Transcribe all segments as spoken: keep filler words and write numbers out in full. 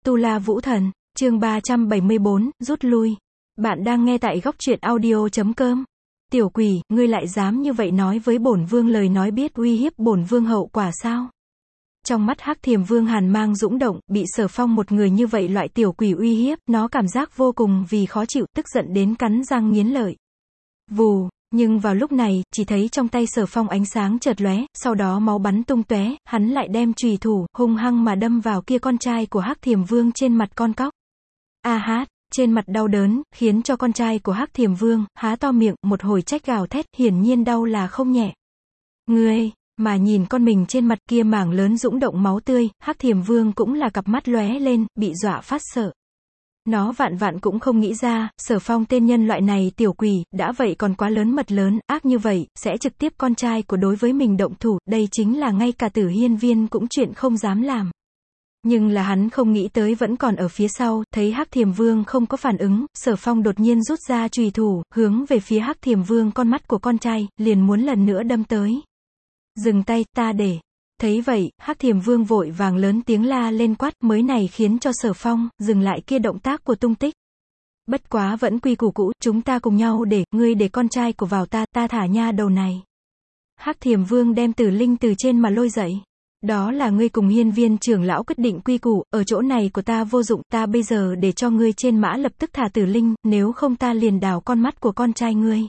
Tu La Vũ Thần, chương ba trăm bảy mươi bốn, rút lui. Bạn đang nghe tại góc truyện audio chấm com. Tiểu quỷ, ngươi lại dám như vậy nói với bổn vương, lời nói biết uy hiếp bổn vương hậu quả sao? Trong mắt Hắc Thiềm Vương hàn mang dũng động, bị Sở Phong một người như vậy loại tiểu quỷ uy hiếp, nó cảm giác vô cùng vì khó chịu, tức giận đến cắn răng nghiến lợi. Vù, nhưng vào lúc này, chỉ thấy trong tay Sở Phong ánh sáng chợt lóe, sau đó máu bắn tung tóe, hắn lại đem chùy thủ hung hăng mà đâm vào kia con trai của Hắc Thiềm Vương trên mặt con cóc. A hát, trên mặt đau đớn, khiến cho con trai của Hắc Thiềm Vương há to miệng, một hồi trách gào thét, hiển nhiên đau là không nhẹ. Ngươi, mà nhìn con mình trên mặt kia mảng lớn dũng động máu tươi, Hắc Thiềm Vương cũng là cặp mắt lóe lên, bị dọa phát sợ. Nó vạn vạn cũng không nghĩ ra, Sở Phong tên nhân loại này tiểu quỷ, đã vậy còn quá lớn mật lớn, ác như vậy, sẽ trực tiếp con trai của đối với mình động thủ, đây chính là ngay cả Tử Hiên Viên cũng chuyện không dám làm. Nhưng là hắn không nghĩ tới vẫn còn ở phía sau, thấy Hắc Thiềm Vương không có phản ứng, Sở Phong đột nhiên rút ra chùy thủ, hướng về phía Hắc Thiềm Vương con mắt của con trai, liền muốn lần nữa đâm tới. Dừng tay, ta để. Thấy vậy, Hắc Thiềm Vương vội vàng lớn tiếng la lên quát, mới này khiến cho Sở Phong dừng lại kia động tác của tung tích. Bất quá vẫn quy củ cũ, chúng ta cùng nhau để, ngươi để con trai của vào ta, ta thả nha đầu này. Hắc Thiềm Vương đem Tử Linh từ trên mà lôi dậy. Đó là ngươi cùng Hiên Viên trưởng lão quyết định quy củ, ở chỗ này của ta vô dụng, ta bây giờ để cho ngươi trên mã lập tức thả Tử Linh, nếu không ta liền đào con mắt của con trai ngươi.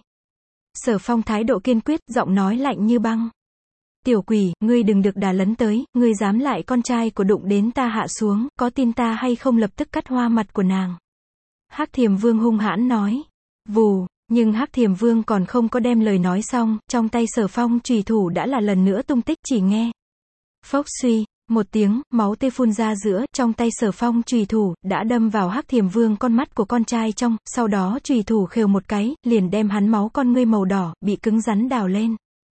Sở Phong thái độ kiên quyết, giọng nói lạnh như băng. Tiểu quỷ, ngươi đừng được đà lấn tới, ngươi dám lại con trai của đụng đến ta hạ xuống, có tin ta hay không lập tức cắt hoa mặt của nàng. Hắc Thiềm Vương hung hãn nói. Vù, nhưng Hắc Thiềm Vương còn không có đem lời nói xong, trong tay Sở Phong chùy thủ đã là lần nữa tung tích, chỉ nghe. Phốc suy, một tiếng, máu tươi phun ra giữa, trong tay Sở Phong chùy thủ, đã đâm vào Hắc Thiềm Vương con mắt của con trai trong, sau đó chùy thủ khều một cái, liền đem hắn máu con ngươi màu đỏ, bị cứng rắn đào lên.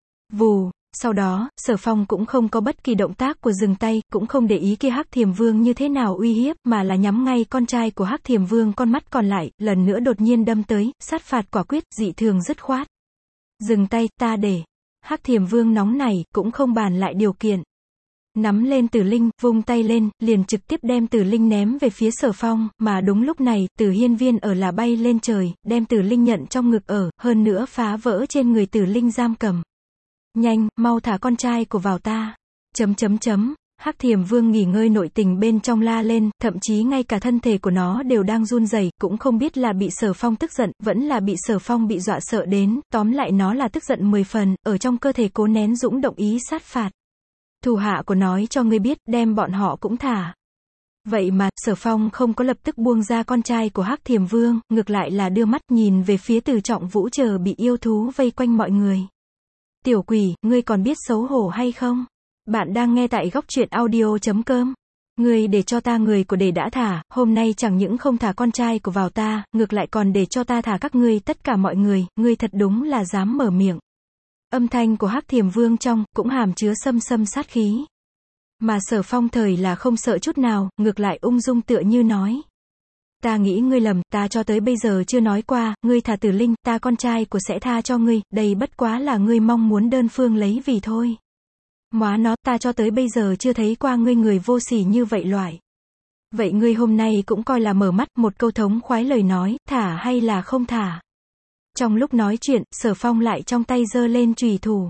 Vù. Sau đó, Sở Phong cũng không có bất kỳ động tác của dừng tay, cũng không để ý kia Hắc Thiềm Vương như thế nào uy hiếp, mà là nhắm ngay con trai của Hắc Thiềm Vương con mắt còn lại, lần nữa đột nhiên đâm tới, sát phạt quả quyết, dị thường dứt khoát. Dừng tay, ta để. Hắc Thiềm Vương nóng này, cũng không bàn lại điều kiện. Nắm lên Tử Linh, vung tay lên, liền trực tiếp đem Tử Linh ném về phía Sở Phong, mà đúng lúc này, Tử Hiên Viên ở là bay lên trời, đem Tử Linh nhận trong ngực ở, hơn nữa phá vỡ trên người Tử Linh giam cầm. Nhanh, mau thả con trai của vào ta. Chấm chấm chấm, Hắc Thiềm Vương nghỉ ngơi nội tình bên trong la lên, thậm chí ngay cả thân thể của nó đều đang run rẩy, cũng không biết là bị Sở Phong tức giận, vẫn là bị Sở Phong bị dọa sợ đến, tóm lại nó là tức giận mười phần, ở trong cơ thể cố nén dũng động ý sát phạt. Thủ hạ của nói cho ngươi biết, đem bọn họ cũng thả. Vậy mà, Sở Phong không có lập tức buông ra con trai của Hắc Thiềm Vương, ngược lại là đưa mắt nhìn về phía Từ Trọng Vũ chờ bị yêu thú vây quanh mọi người. Tiểu quỷ, ngươi còn biết xấu hổ hay không? Bạn đang nghe tại góc truyện audio chấm com. Ngươi để cho ta người của để đã thả, hôm nay chẳng những không thả con trai của vào ta, ngược lại còn để cho ta thả các ngươi tất cả mọi người, ngươi thật đúng là dám mở miệng. Âm thanh của Hắc Thiềm Vương trong, cũng hàm chứa xâm xâm sát khí. Mà Sở Phong thời là không sợ chút nào, ngược lại ung dung tựa như nói. Ta nghĩ ngươi lầm, ta cho tới bây giờ chưa nói qua, ngươi thả Tử Linh, ta con trai của sẽ tha cho ngươi, đây bất quá là ngươi mong muốn đơn phương lấy vì thôi. Móa nó, ta cho tới bây giờ chưa thấy qua ngươi người vô sỉ như vậy loại. Vậy ngươi hôm nay cũng coi là mở mắt, một câu thống khoái lời nói, thả hay là không thả. Trong lúc nói chuyện, Sở Phong lại trong tay giơ lên chùy thủ.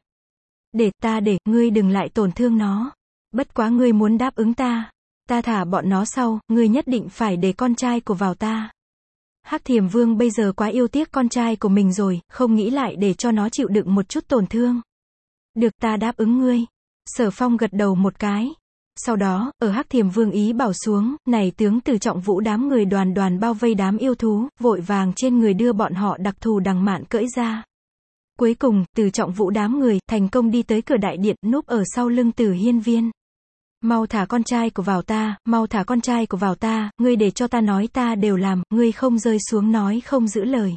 Để ta để, ngươi đừng lại tổn thương nó. Bất quá ngươi muốn đáp ứng ta. Ta thả bọn nó sau, ngươi nhất định phải để con trai của vào ta. Hắc Thiềm Vương bây giờ quá yêu tiếc con trai của mình rồi, không nghĩ lại để cho nó chịu đựng một chút tổn thương. Được, ta đáp ứng ngươi. Sở Phong gật đầu một cái. Sau đó, ở Hắc Thiềm Vương ý bảo xuống, này tướng Từ Trọng Vũ đám người đoàn đoàn bao vây đám yêu thú, vội vàng trên người đưa bọn họ đặc thù đằng mạn cưỡi ra. Cuối cùng, Từ Trọng Vũ đám người, thành công đi tới cửa đại điện, núp ở sau lưng Tử Hiên Viên. Mau thả con trai của vào ta, mau thả con trai của vào ta, ngươi để cho ta nói ta đều làm, ngươi không rơi xuống nói không giữ lời.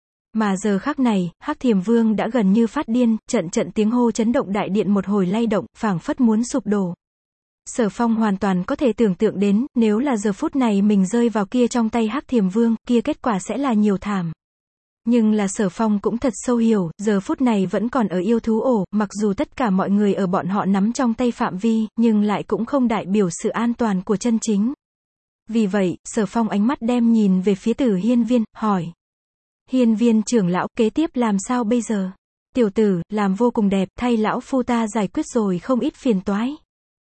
Mà giờ khắc này, Hắc Thiềm Vương đã gần như phát điên, trận trận tiếng hô chấn động đại điện một hồi lay động, phảng phất muốn sụp đổ. Sở Phong hoàn toàn có thể tưởng tượng đến, nếu là giờ phút này mình rơi vào kia trong tay Hắc Thiềm Vương, kia kết quả sẽ là nhiều thảm. Nhưng là Sở Phong cũng thật sâu hiểu, giờ phút này vẫn còn ở yêu thú ổ, mặc dù tất cả mọi người ở bọn họ nắm trong tay phạm vi, nhưng lại cũng không đại biểu sự an toàn của chân chính. Vì vậy, Sở Phong ánh mắt đem nhìn về phía Tử Hiên Viên, hỏi. Hiên Viên trưởng lão, kế tiếp làm sao bây giờ? Tiểu tử, làm vô cùng đẹp, thay lão phu ta giải quyết rồi không ít phiền toái.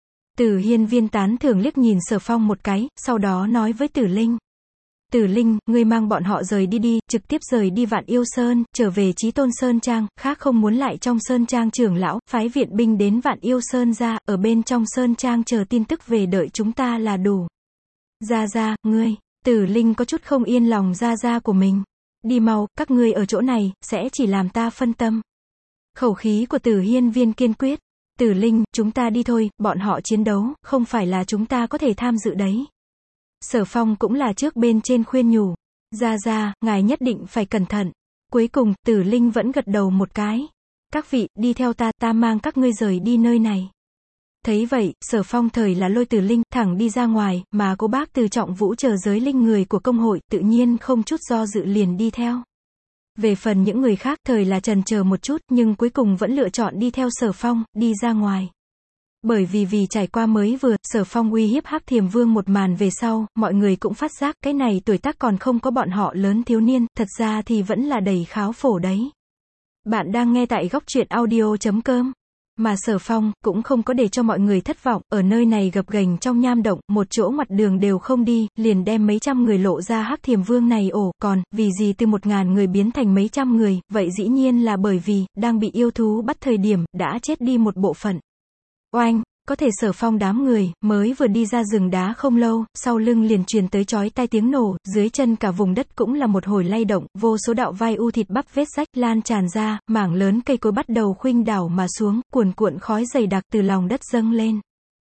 Tử Hiên Viên tán thưởng liếc nhìn Sở Phong một cái, sau đó nói với Tử Linh. Tử Linh, ngươi mang bọn họ rời đi đi, trực tiếp rời đi Vạn Yêu Sơn, trở về Chí Tôn Sơn Trang, khác không muốn lại trong Sơn Trang trưởng lão, phái viện binh đến Vạn Yêu Sơn ra, ở bên trong Sơn Trang chờ tin tức về đợi chúng ta là đủ. Gia Gia, ngươi, Tử Linh có chút không yên lòng Gia Gia của mình. Đi mau, các ngươi ở chỗ này, sẽ chỉ làm ta phân tâm. Khẩu khí của Tử Hiên Viên kiên quyết. Tử Linh, chúng ta đi thôi, bọn họ chiến đấu, không phải là chúng ta có thể tham dự đấy. Sở Phong cũng là trước bên trên khuyên nhủ. Gia Gia, ngài nhất định phải cẩn thận. Cuối cùng, Tử Linh vẫn gật đầu một cái. Các vị, đi theo ta, ta mang các ngươi rời đi nơi này. Thấy vậy, Sở Phong thời là lôi Tử Linh, thẳng đi ra ngoài, mà cô bác Từ Trọng Vũ chờ giới linh người của công hội, tự nhiên không chút do dự liền đi theo. Về phần những người khác, thời là chần chờ một chút, nhưng cuối cùng vẫn lựa chọn đi theo Sở Phong, đi ra ngoài. Bởi vì vì trải qua mới vừa, Sở Phong uy hiếp Hắc Thiềm Vương một màn về sau, mọi người cũng phát giác, cái này tuổi tác còn không có bọn họ lớn thiếu niên, thật ra thì vẫn là đầy kháo phổ đấy. Bạn đang nghe tại góc truyện audio chấm com. Mà Sở Phong, cũng không có để cho mọi người thất vọng, ở nơi này gập ghềnh trong nham động, một chỗ mặt đường đều không đi, liền đem mấy trăm người lộ ra Hắc Thiềm Vương này ổ, còn, vì gì từ một ngàn người biến thành mấy trăm người, vậy dĩ nhiên là bởi vì, đang bị yêu thú bắt thời điểm, đã chết đi một bộ phận. Oanh, có thể Sở Phong đám người, mới vừa đi ra rừng đá không lâu, sau lưng liền truyền tới chói tai tiếng nổ, dưới chân cả vùng đất cũng là một hồi lay động, vô số đạo vai u thịt bắp vết rách lan tràn ra, mảng lớn cây cối bắt đầu khuynh đảo mà xuống, cuồn cuộn khói dày đặc từ lòng đất dâng lên.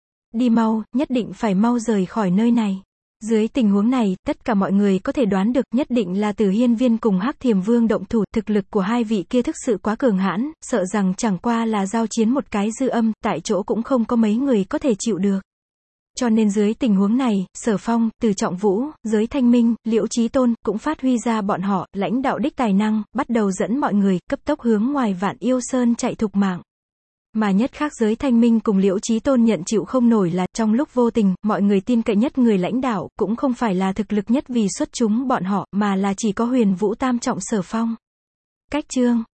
Đi mau, nhất định phải mau rời khỏi nơi này. Dưới tình huống này, tất cả mọi người có thể đoán được, nhất định là Tử Hiên Viên cùng Hắc Thiềm Vương động thủ, thực lực của hai vị kia thực sự quá cường hãn, sợ rằng chẳng qua là giao chiến một cái dư âm, tại chỗ cũng không có mấy người có thể chịu được. Cho nên dưới tình huống này, Sở Phong, Từ Trọng Vũ, Giới Thanh Minh, Liễu Chí Tôn, cũng phát huy ra bọn họ, lãnh đạo đích tài năng, bắt đầu dẫn mọi người, cấp tốc hướng ngoài Vạn Yêu Sơn chạy thục mạng. Mà nhất khác Giới Thanh Minh cùng Liễu Chí Tôn nhận chịu không nổi là, trong lúc vô tình, mọi người tin cậy nhất người lãnh đạo, cũng không phải là thực lực nhất vì xuất chúng bọn họ, mà là chỉ có Huyền Vũ tam trọng Sở Phong. Cách chương